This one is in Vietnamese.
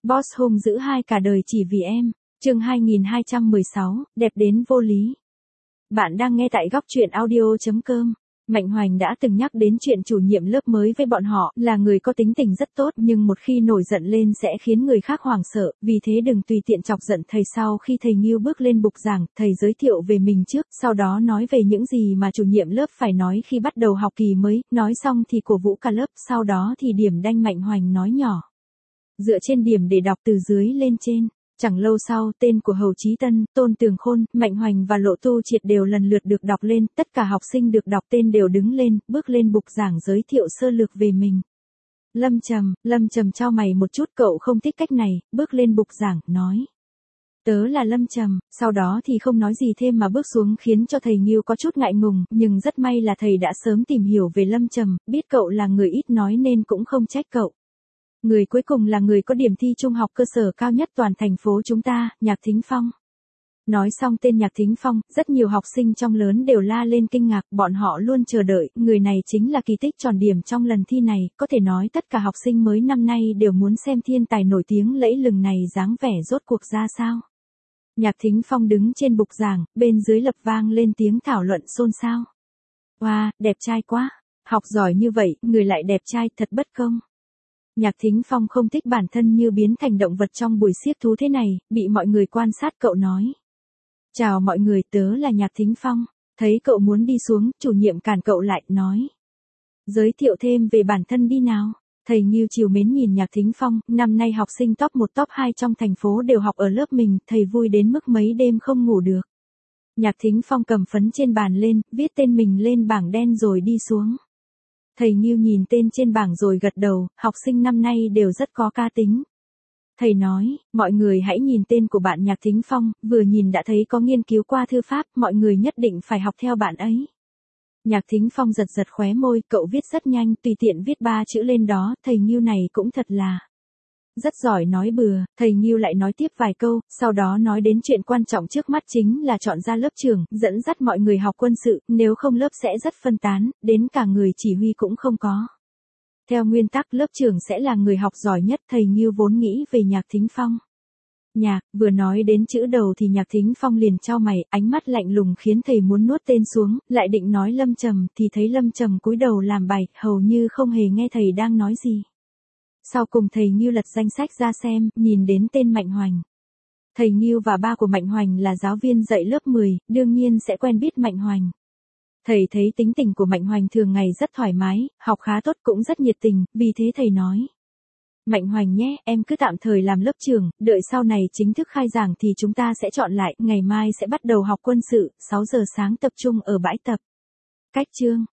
Boss hung dữ hai cả đời chỉ vì em. Chương 2216, đẹp đến vô lý. Bạn đang nghe tại góc truyện audio.com. Mạnh Hoành đã từng nhắc đến chuyện chủ nhiệm lớp mới với bọn họ, là người có tính tình rất tốt nhưng một khi nổi giận lên sẽ khiến người khác hoảng sợ, vì thế đừng tùy tiện chọc giận thầy. Sau khi thầy Nghiêu bước lên bục giảng, thầy giới thiệu về mình trước, sau đó nói về những gì mà chủ nhiệm lớp phải nói khi bắt đầu học kỳ mới, nói xong thì cổ vũ cả lớp, sau đó thì điểm đanh Mạnh Hoành nói nhỏ. Dựa trên điểm để đọc từ dưới lên trên. Chẳng lâu sau, tên của Hầu Chí Tân, Tôn Tường Khôn, Mạnh Hoành và Lộ Tu Triệt đều lần lượt được đọc lên, tất cả học sinh được đọc tên đều đứng lên, bước lên bục giảng giới thiệu sơ lược về mình. Lâm Trầm chau mày một chút, cậu không thích cách này, bước lên bục giảng, nói. Tớ là Lâm Trầm, sau đó thì không nói gì thêm mà bước xuống khiến cho thầy Nghiêu có chút ngại ngùng, nhưng rất may là thầy đã sớm tìm hiểu về Lâm Trầm, biết cậu là người ít nói nên cũng không trách cậu. Người cuối cùng là người có điểm thi trung học cơ sở cao nhất toàn thành phố chúng ta, Nhạc Thính Phong. Nói xong tên Nhạc Thính Phong, rất nhiều học sinh trong lớn đều la lên kinh ngạc, bọn họ luôn chờ đợi, người này chính là kỳ tích tròn điểm trong lần thi này, có thể nói tất cả học sinh mới năm nay đều muốn xem thiên tài nổi tiếng lẫy lừng này dáng vẻ rốt cuộc ra sao. Nhạc Thính Phong đứng trên bục giảng, bên dưới lập vang lên tiếng thảo luận xôn xao. Wow, đẹp trai quá, học giỏi như vậy, người lại đẹp trai, thật bất công. Nhạc Thính Phong không thích bản thân như biến thành động vật trong buổi xiếc thú thế này, bị mọi người quan sát cậu nói. Chào mọi người, tớ là Nhạc Thính Phong. Thấy cậu muốn đi xuống, chủ nhiệm cản cậu lại, nói. Giới thiệu thêm về bản thân đi nào. Thầy Nghiêu trìu mến nhìn Nhạc Thính Phong, năm nay học sinh top 1 top 2 trong thành phố đều học ở lớp mình, thầy vui đến mức mấy đêm không ngủ được. Nhạc Thính Phong cầm phấn trên bàn lên, viết tên mình lên bảng đen rồi đi xuống. Thầy Nghiêu nhìn tên trên bảng rồi gật đầu, học sinh năm nay đều rất có cá tính. Thầy nói, mọi người hãy nhìn tên của bạn Nhạc Thính Phong, vừa nhìn đã thấy có nghiên cứu qua thư pháp, mọi người nhất định phải học theo bạn ấy. Nhạc Thính Phong giật giật khóe môi, cậu viết rất nhanh, tùy tiện viết 3 chữ lên đó, thầy Nghiêu này cũng thật là rất giỏi nói bừa. Thầy Nghiêu lại nói tiếp vài câu, sau đó nói đến chuyện quan trọng trước mắt chính là chọn ra lớp trưởng, dẫn dắt mọi người học quân sự, nếu không lớp sẽ rất phân tán, đến cả người chỉ huy cũng không có. Theo nguyên tắc lớp trưởng sẽ là người học giỏi nhất, thầy Nghiêu vốn nghĩ về Nhạc Thính Phong. Nhạc, vừa nói đến chữ đầu thì Nhạc Thính Phong liền chau mày, ánh mắt lạnh lùng khiến thầy muốn nuốt tên xuống, lại định nói Lâm Trầm thì thấy Lâm Trầm cúi đầu làm bài, hầu như không hề nghe thầy đang nói gì. Sau cùng thầy Nghiêu lật danh sách ra xem, nhìn đến tên Mạnh Hoành. Thầy Nghiêu và ba của Mạnh Hoành là giáo viên dạy lớp 10, đương nhiên sẽ quen biết Mạnh Hoành. Thầy thấy tính tình của Mạnh Hoành thường ngày rất thoải mái, học khá tốt cũng rất nhiệt tình, vì thế thầy nói. Mạnh Hoành nhé, em cứ tạm thời làm lớp trưởng, đợi sau này chính thức khai giảng thì chúng ta sẽ chọn lại, ngày mai sẽ bắt đầu học quân sự, 6 giờ sáng tập trung ở bãi tập. Cách chương.